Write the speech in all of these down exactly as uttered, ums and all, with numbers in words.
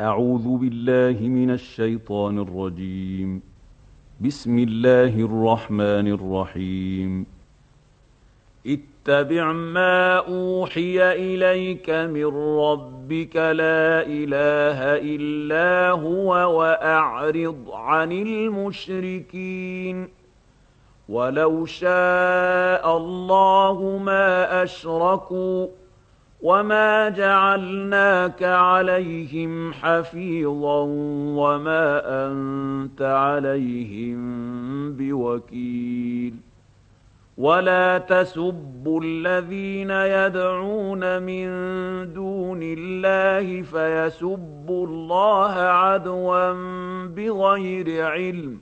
أعوذ بالله من الشيطان الرجيم. بسم الله الرحمن الرحيم. اتبع ما أوحي إليك من ربك لا إله إلا هو وأعرض عن المشركين. ولو شاء الله ما أشركوا وما جعلناك عليهم حفيظا وما أنت عليهم بوكيل. ولا تسبوا الذين يدعون من دون الله فيسبوا الله عدوا بغير علم.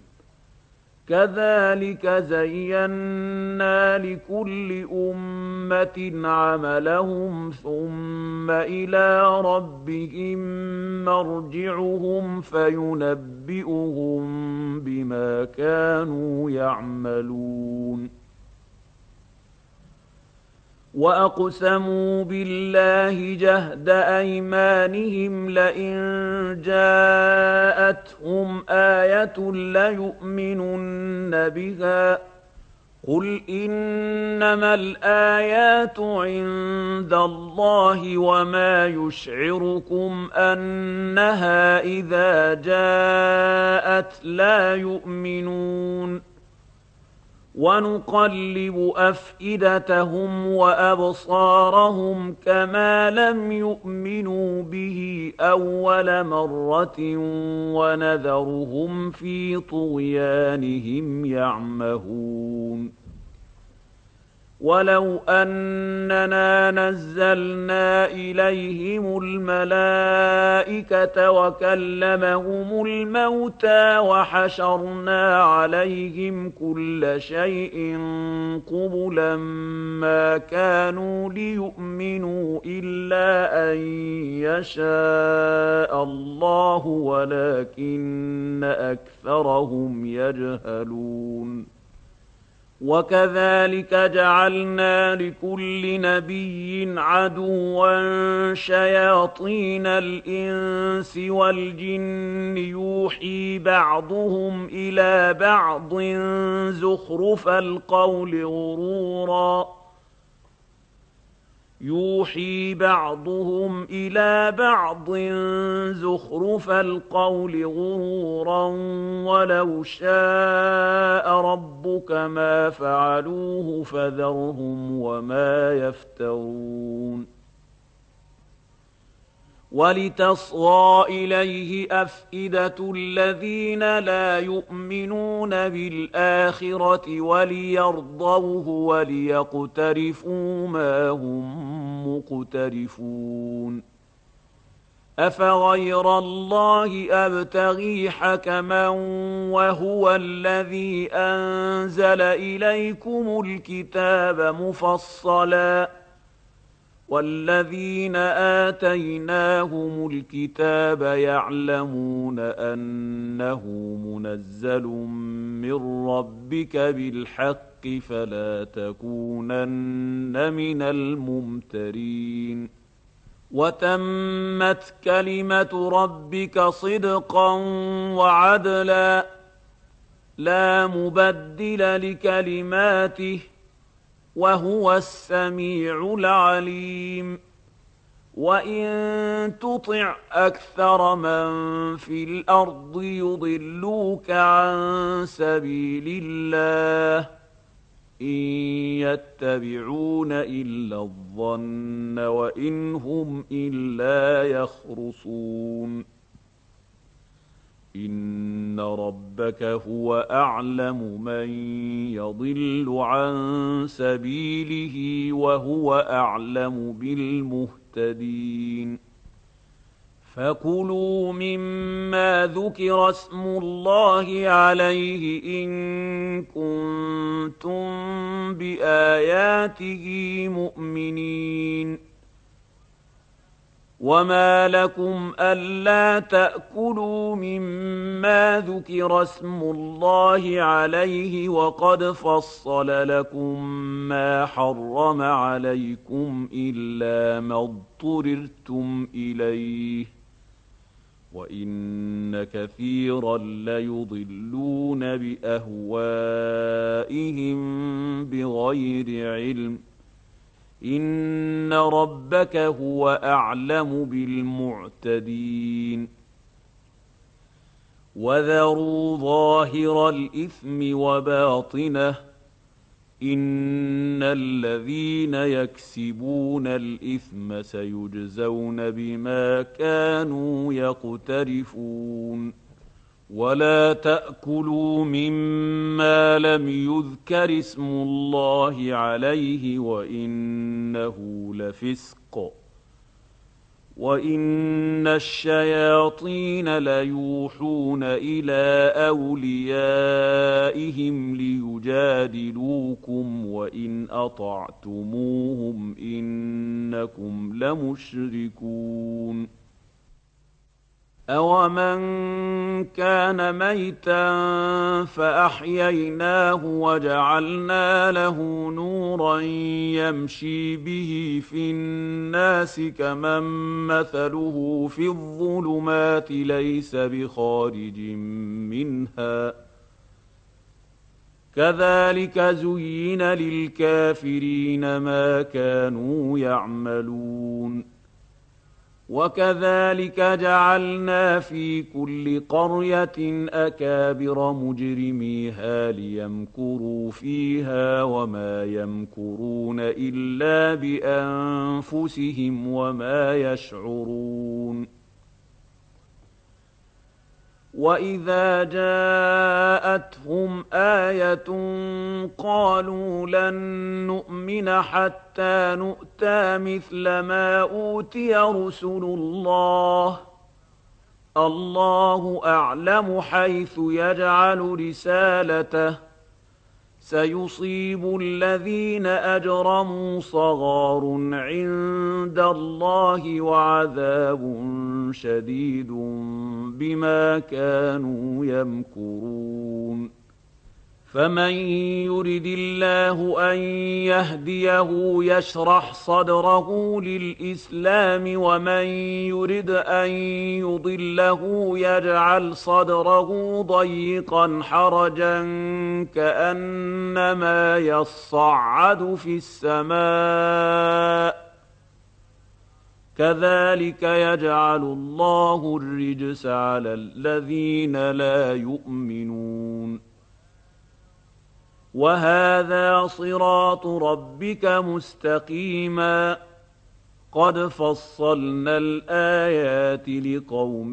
كذلك زينا لكل أمة عملهم ثم إلى ربهم مرجعهم فينبئهم بما كانوا يعملون. وأقسموا بالله جهد أيمانهم لئن جاءتهم آية ليؤمنن بها. قل إنما الآيات عند الله وما يشعركم أنها إذا جاءت لا يؤمنون. ونقلب أفئدتهم وأبصارهم كما لم يؤمنوا به أول مرة ونذرهم في طغيانهم يعمهون. ولو أننا نزلنا إليهم الملائكة وكلمهم الموتى وحشرنا عليهم كل شيء قبلا ما كانوا ليؤمنوا إلا أن يشاء الله ولكن أكثرهم يجهلون. وكذلك جعلنا لكل نبي عدوا شياطين الإنس والجن يوحي بعضهم إلى بعض زخرف القول غرورا يوحي بعضهم إلى بعض زخرف القول غرورا ولو شاء ربك ما فعلوه فذرهم وما يفترون. ولتصغى إليه أفئدة الذين لا يؤمنون بالآخرة وليرضوه وليقترفوا ما هم مقترفون. أفغير الله أبتغي حكما وهو الذي أنزل إليكم الكتاب مفصلا والذين آتيناهم الكتاب يعلمون أنه منزل من ربك بالحق فلا تكونن من الممترين. وتمت كلمة ربك صدقا وعدلا لا مبدل لكلماته وهو السميع العليم. وإن تطع أكثر من في الأرض يضلوك عن سبيل الله إن يتبعون إلا الظن وإن هم إلا يخرصون. إن ربك هو أعلم من يضل عن سبيله وهو أعلم بالمهتدين. فكلوا مما ذكر اسم الله عليه إن كنتم بآياته مؤمنين. وما لكم ألا تأكلوا مما ذكر اسم الله عليه وقد فصل لكم ما حرم عليكم إلا ما اضطررتم إليه وإن كثيرا ليضلون بأهوائهم بغير علم إن ربك هو أعلم بالمعتدين وذروا ظاهر الإثم وباطنه إن الذين يكسبون الإثم سيجزون بما كانوا يقترفون ولا تأكلوا مما لم يذكر اسم الله عليه وإنه لفسق وإن الشياطين ليوحون إلى أوليائهم ليجادلوكم وإن أطعتموهم إنكم لمشركون أَوَمَنْ كَانَ مَيْتًا فَأَحْيَيْنَاهُ وَجَعَلْنَا لَهُ نُورًا يَمْشِي بِهِ فِي النَّاسِ كَمَنْ مَثَلُهُ فِي الظُّلُمَاتِ لَيْسَ بِخَارِجٍ مِنْهَا كَذَلِكَ زُيِّنَ لِلْكَافِرِينَ مَا كَانُوا يَعْمَلُونَ وَكَذَلِكَ جَعَلْنَا فِي كُلِّ قَرْيَةٍ أَكَابِرَ مُجْرِمِيهَا لِيَمْكُرُوا فِيهَا وَمَا يَمْكُرُونَ إِلَّا بِأَنفُسِهِمْ وَمَا يَشْعُرُونَ وَإِذَا جَاءَتْهُمْ آيَةٌ قَالُوا لَن نُّؤْمِنَ حَتَّىٰ نُؤْتَىٰ مِثْلَ مَا أُوتِيَ رُسُلُ اللَّهِ ۖ اللَّهُ أَعْلَمُ حَيْثُ يَجْعَلُ رِسَالَتَهُ ۗ سَيُصِيبُ الَّذِينَ أَجْرَمُوا صَغَارٌ عِندَ اللَّهِ وَعَذَابٌ شَدِيدٌ بِمَا كَانُوا يَمْكُرُونَ فَمَن يُرِدِ اللَّهُ أَن يَهْدِيَهُ يَشْرَحْ صَدْرَهُ لِلْإِسْلَامِ وَمَن يُرِدْ أَن يُضِلَّهُ يَجْعَلْ صَدْرَهُ ضَيِّقًا حَرَجًا كَأَنَّمَا يَصَّعَّدُ فِي السَّمَاءِ كَذَلِكَ يَجْعَلُ اللَّهُ الرِّجْسَ عَلَى الَّذِينَ لَا يُؤْمِنُونَ وَهَذَا صِرَاطُ رَبِّكَ مُسْتَقِيمًا قَدْ فَصَّلْنَا الْآيَاتِ لِقَوْمٍ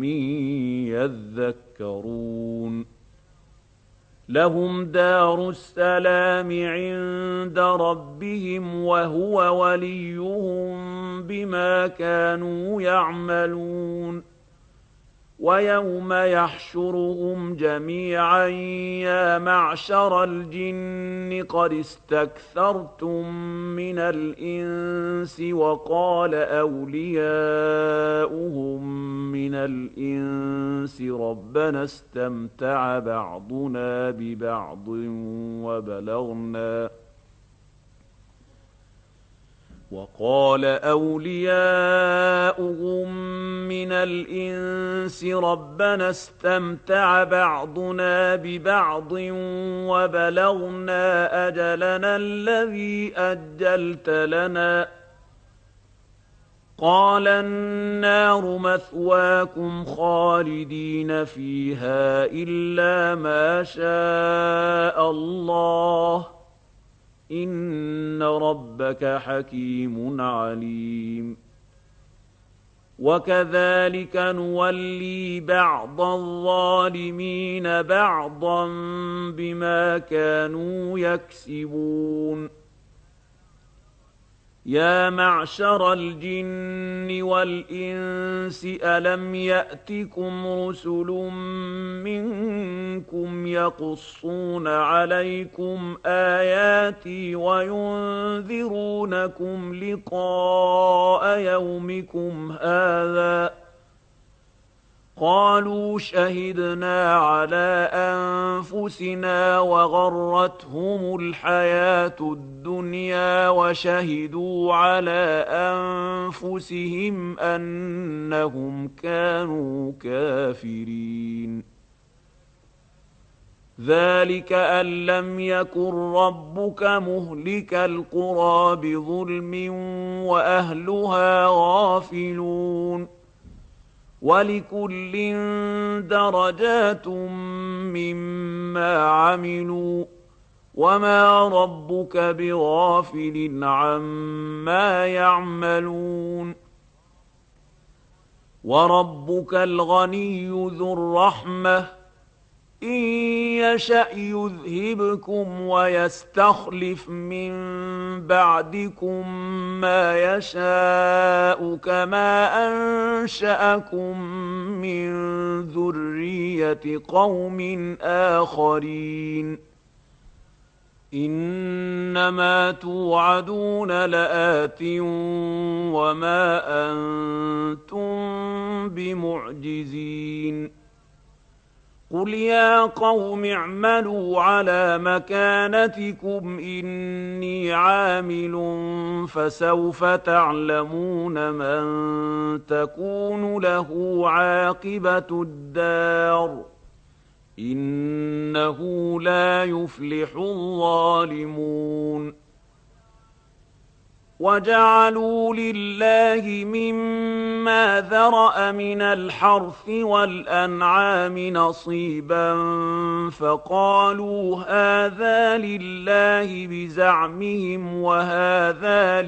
يَذَّكَّرُونَ لَهُمْ دَارُ السَّلَامِ عِندَ رَبِّهِمْ وَهُوَ وَلِيُّهُم بِمَا كَانُوا يَعْمَلُونَ وَيَوْمَ يَحْشُرُهُمْ جَمِيعًا يَا مَعْشَرَ الْجِنِّ قَدِ اسْتَكْثَرْتُم مِّنَ الْإِنسِ وَقَالَ أَوْلِيَاؤُهُم مِّنَ الْإِنسِ رَبَّنَا اسْتَمْتَعَ بَعْضُنَا بِبَعْضٍ وَبَلَغْنَا وَقَالَ أَوْلِيَاؤُهُم مِّنَ الْإِنسِ رَبَّنَا اسْتَمْتَعَ بَعْضُنَا بِبَعْضٍ وَبَلَغْنَا أَجَلَنَا الَّذِي أَجَّلْتَ لَنَا قَالَ النَّارُ مَثْوَاكُمْ خَالِدِينَ فِيهَا إِلَّا مَا شَاءَ اللَّهُ إِنَّ رَبَّكَ حَكِيمٌ عَلِيمٌ وَكَذَلِكَ نُوَلِّي بَعْضَ الظَّالِمِينَ بَعْضًا بِمَا كَانُوا يَكْسِبُونَ يَا مَعْشَرَ الْجِنِّ وَالْإِنسِ أَلَمْ يَأْتِكُمْ رُسُلٌ مِّنكُمْ يَقُصُّونَ عَلَيْكُمْ آيَاتِي وَيُنذِرُونَكُمْ لِقَاءَ يَوْمِكُمْ هَٰذَا ۚ قالوا شهدنا على أنفسنا وغرتهم الحياة الدنيا وشهدوا على أنفسهم أنهم كانوا كافرين. ذلك أن لم يكن ربك مهلك القرى بظلم وأهلها غافلون. ولكل درجات مما عملوا وما ربك بغافل عما يعملون. وربك الغني ذو الرحمة إن يشأ يذهبكم ويستخلف من بعدكم ما يشاء كما أنشأكم من ذرية قوم آخرين. إنما توعدون لآت وما أنتم بمعجزين. قل يا قوم اعملوا على مكانتكم إني عامل فسوف تعلمون من تكون له عاقبة الدار إنه لا يفلح الظالمون. وجعلوا لله مما ذرأ من الحرث والأنعام نصيبا فقالوا هذا لله بزعمهم وهذا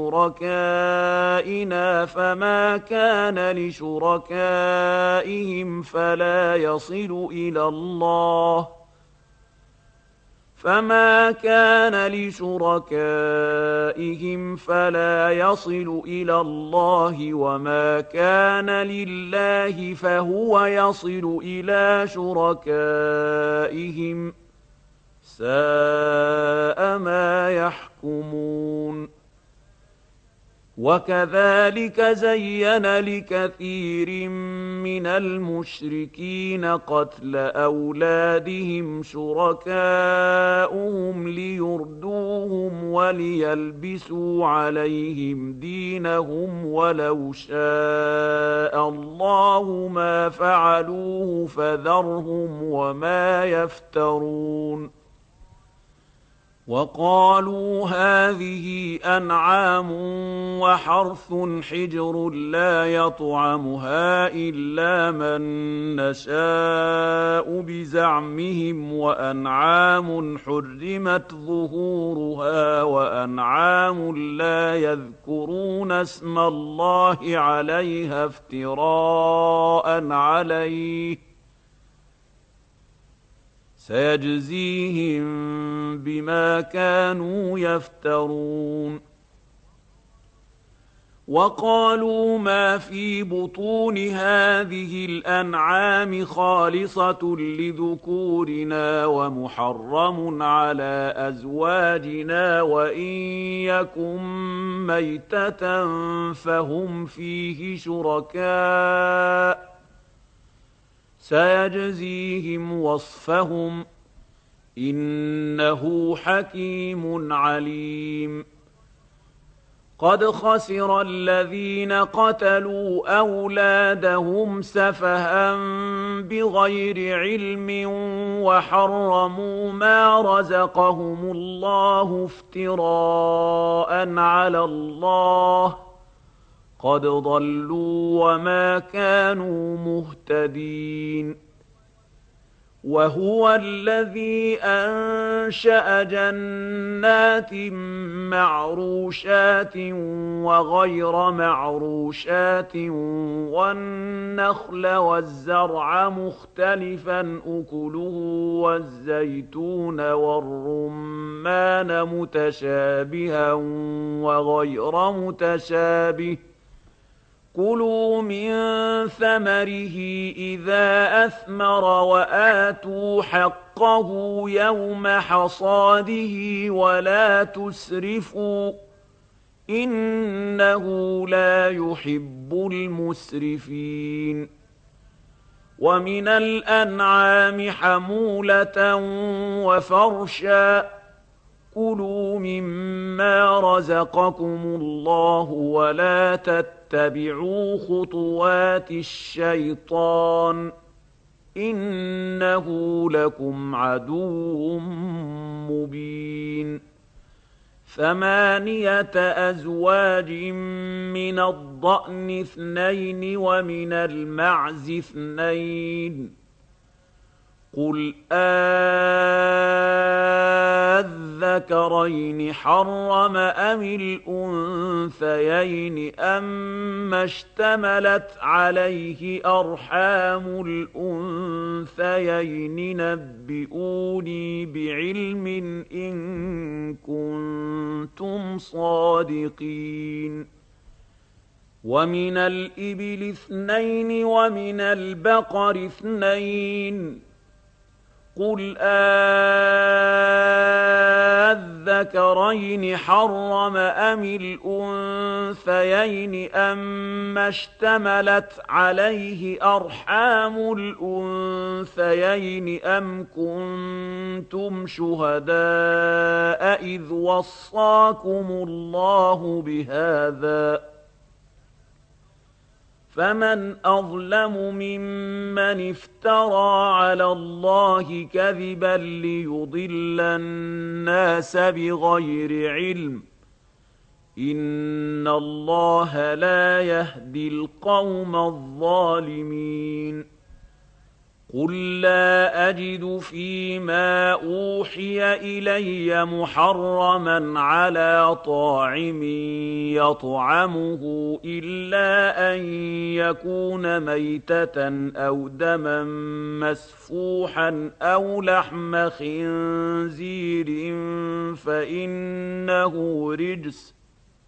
لشركائنا فما كان لشركائهم فلا يصل إلى الله فما كان لشركائهم فلا يصل إلى الله وما كان لله فهو يصل إلى شركائهم ساء ما يحكمون. وكذلك زين لكثير من المشركين قتل أولادهم شركاؤهم ليردوهم وليلبسوا عليهم دينهم ولو شاء الله ما فعلوه فذرهم وما يفترون. وقالوا هذه أنعام وحرث حجر لا يطعمها إلا من نشاء بزعمهم وأنعام حرمت ظهورها وأنعام لا يذكرون اسم الله عليها افتراء عليه سيجزيهم بما كانوا يفترون. وقالوا ما في بطون هذه الأنعام خالصة لذكورنا ومحرم على أزواجنا وإن يكن ميتة فهم فيه شركاء سيجزيهم وصفهم إنه حكيم عليم. قد خسر الذين قتلوا أولادهم سفها بغير علم وحرموا ما رزقهم الله افتراء على الله قد ضلوا وما كانوا مهتدين. وهو الذي أنشأ جنات معروشات وغير معروشات والنخل والزرع مختلفا أكله والزيتون والرمان متشابها وغير متشابه كلوا من ثمره إذا أثمر وآتوا حقه يوم حصاده ولا تسرفوا إنه لا يحب المسرفين. ومن الأنعام حمولة وفرشا كلوا مما رزقكم الله ولا تتبعوا خطوات الشيطان إنه لكم عدو مبين ثمانية أزواج من الضأن اثنين ومن المعز اثنين قل أذكرين حرم أم الأنثيين أما اشتملت عليه أرحام الأنثيين نبئوني بعلم إن كنتم صادقين ومن الإبل اثنين ومن البقر اثنين قل أذكرين حرم أم الأنثيين أما اشتملت عليه أرحام الأنثيين أم كنتم شهداء إذ وصاكم الله بهذا فمن أظلم ممن افترى على الله كذبا ليضل الناس بغير علم إن الله لا يهدي القوم الظالمين قل لا أجد فيما أوحي إلي محرما على طاعم يطعمه إلا أن يكون ميتة أو دما مسفوحا أو لحم خنزير فإنه رجس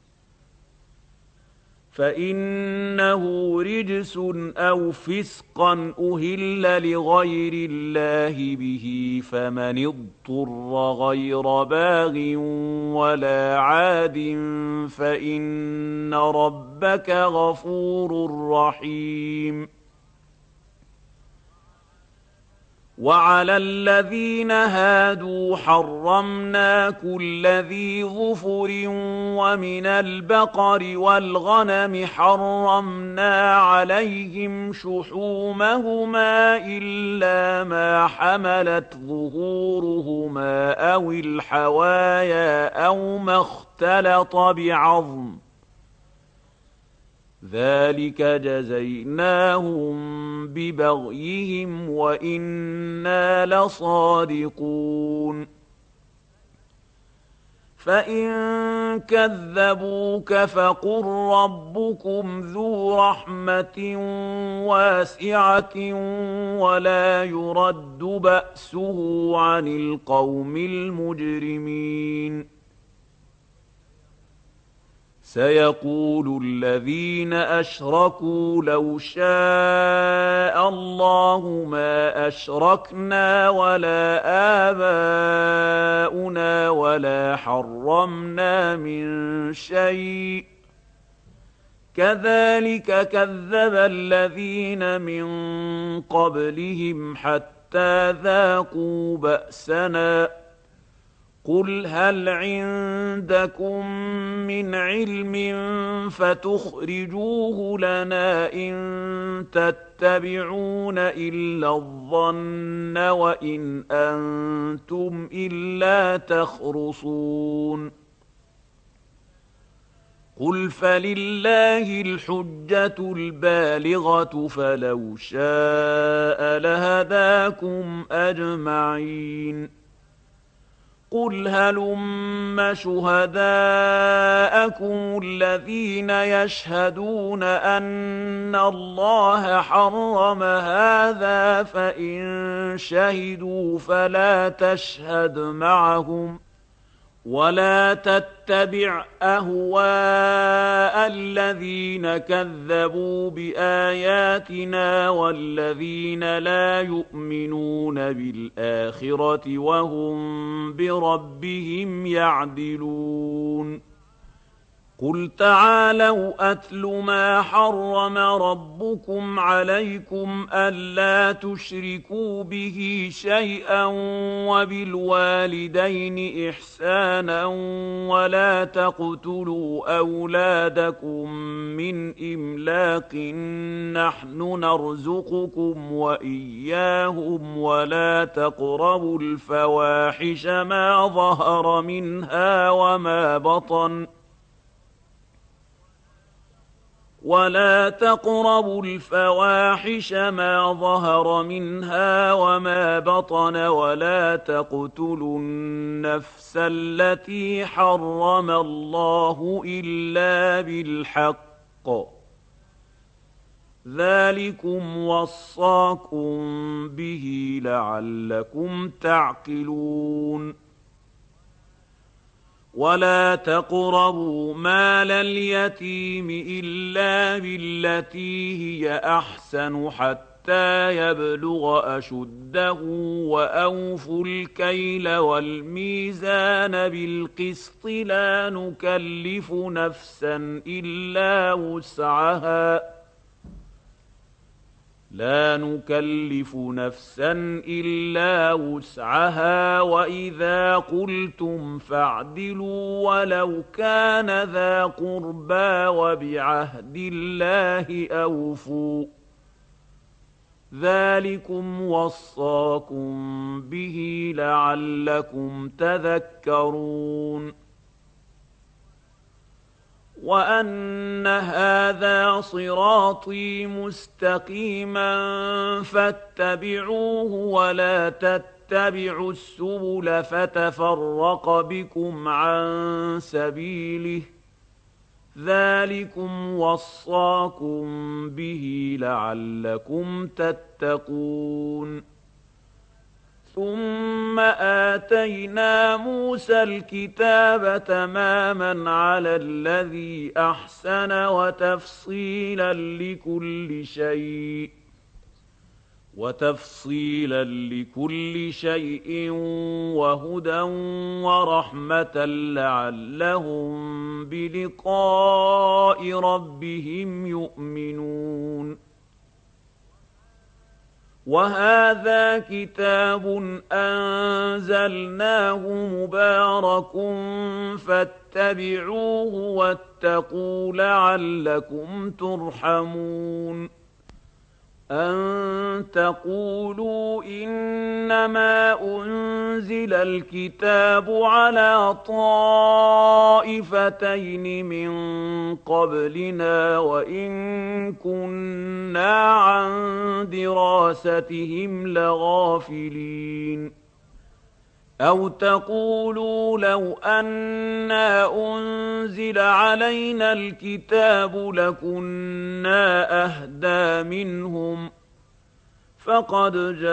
فإنه رجس أو فسقا أهل لغير الله به فمن اضطر غير باغ ولا عاد فإن ربك غفور رحيم وعلى الذين هادوا حرمنا كل ذي ظفر ومن البقر والغنم حرمنا عليهم شحومهما إلا ما حملت ظهورهما أو الحوايا أو ما اختلط بعظم ذلك جزيناهم ببغيهم وإنا لصادقون فإن كذبوك فقل ربكم ذو رحمة واسعة ولا يرد بأسه عن القوم المجرمين سيقول الذين أشركوا لو شاء الله ما أشركنا ولا آباؤنا ولا حرمنا من شيء كذلك كذب الذين من قبلهم حتى ذاقوا بأسنا قل هل عندكم من علم فتخرجوه لنا إن تتبعون إلا الظن وإن أنتم إلا تخرصون قل فلله الحجة البالغة فلو شاء لهداكم أجمعين قل هلم شهداءكم الذين يشهدون أن الله حرم هذا فإن شهدوا فلا تشهد معهم ولا تتبع أهواء الذين كذبوا بآياتنا والذين لا يؤمنون بالآخرة وهم بربهم يعدلون قل تعالوا أتل ما حرم ربكم عليكم ألا تشركوا به شيئا وبالوالدين إحسانا ولا تقتلوا أولادكم من إملاق نحن نرزقكم وإياهم ولا تقربوا الفواحش ما ظهر منها وما بطن ولا تقربوا الفواحش ما ظهر منها وما بطن ولا تقتلوا النفس التي حرم الله إلا بالحق ذلكم وصاكم به لعلكم تعقلون ولا تقربوا مال اليتيم إلا بالتي هي أحسن حتى يبلغ أشده وأوفوا الكيل والميزان بالقسط لا نكلف نفسا إلا وسعها لا نكلف نفسا إلا وسعها وإذا قلتم فاعدلوا ولو كان ذا قربى وبعهد الله أوفوا ذلكم وصاكم به لعلكم تذكرون وأن هذا صراطي مستقيما فاتبعوه ولا تتبعوا السبل فتفرق بكم عن سبيله ذلكم وصاكم به لعلكم تتقون ثم آتينا موسى الكتاب تماما على الذي أحسن وتفصيلا لكل شيء وتفصيلا لكل شيء وهدى ورحمة لعلهم بلقاء ربهم يؤمنون وهذا كتاب أنزلناه مبارك فاتبعوه واتقوا لعلكم ترحمون أن تقولوا إنما أنزل الكتاب على طائفتين من قبلنا وإن كنا عن دراستهم لغافلين أو تقولوا لو أنا أنزل علينا الكتاب لكنا أهدى منهم فقد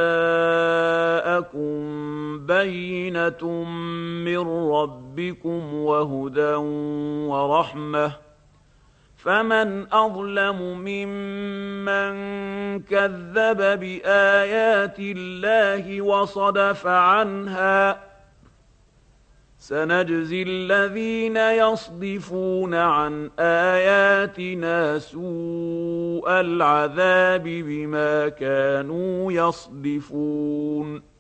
جاءكم بينة من ربكم وهدى ورحمة فمن أظلم ممن كذب بآيات الله وصدف عنها سنجزي الذين يصدفون عن آياتنا سوء العذاب بما كانوا يصدفون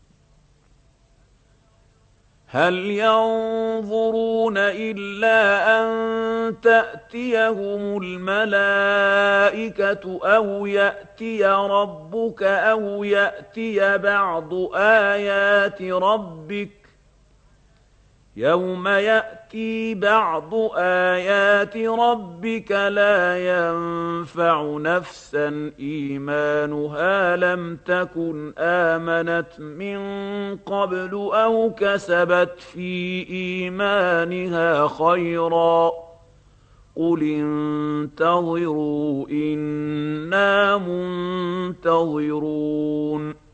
هل ينظرون إلا أن تأتيهم الملائكة أو يأتي ربك أو يأتي بعض آيات ربك يوم يأتي بعض آيات ربك لا ينفع نفسا إيمانها لم تكن آمنت من قبل أو كسبت في إيمانها خيرا قل انتظروا إنا منتظرون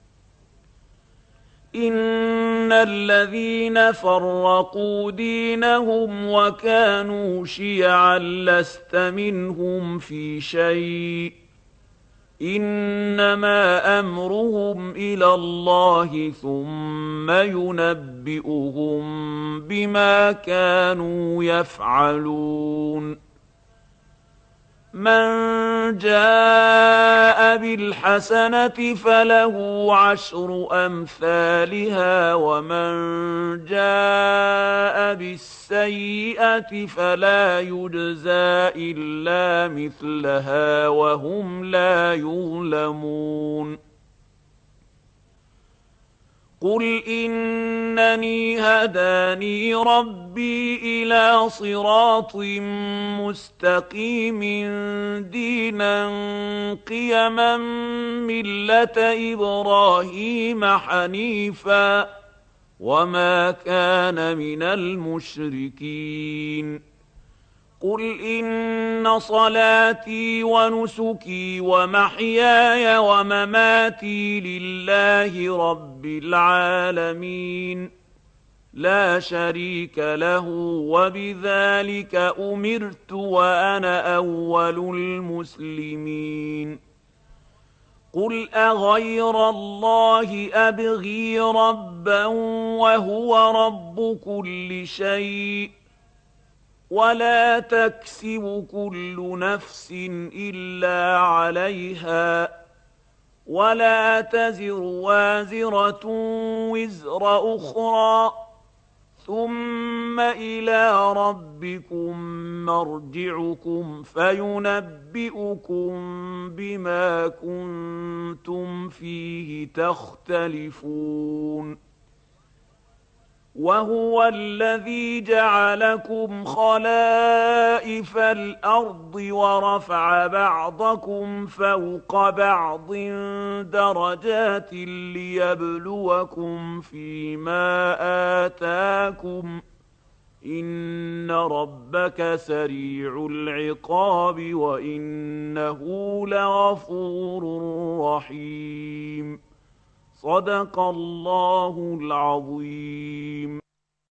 إن الذين فرقوا دينهم وكانوا شيعا لست منهم في شيء إنما أمرهم إلى الله ثم ينبئهم بما كانوا يفعلون. من جاء بالحسنة فله عشر أمثالها ومن جاء بالسيئة فلا يجزى إلا مثلها وهم لا يظلمون. قل إنني هداني ربي إلى صراط مستقيم دينا قيما ملة إبراهيم حنيفا وما كان من المشركين. قل إن صلاتي ونسكي ومحياي ومماتي لله رب العالمين لا شريك له وبذلك أمرت وأنا أول المسلمين. قل أغير الله أبغي ربا وهو رب كل شيء ولا تكسب كل نفس إلا عليها ولا تزر وازرة وزر أخرى ثم إلى ربكم مرجعكم فينبئكم بما كنتم فيه تختلفون. وهو الذي جعلكم خلائف الأرض ورفع بعضكم فوق بعض درجات ليبلوكم فيما آتاكم إن ربك سريع العقاب وإنه لغفور رحيم. صدق الله العظيم.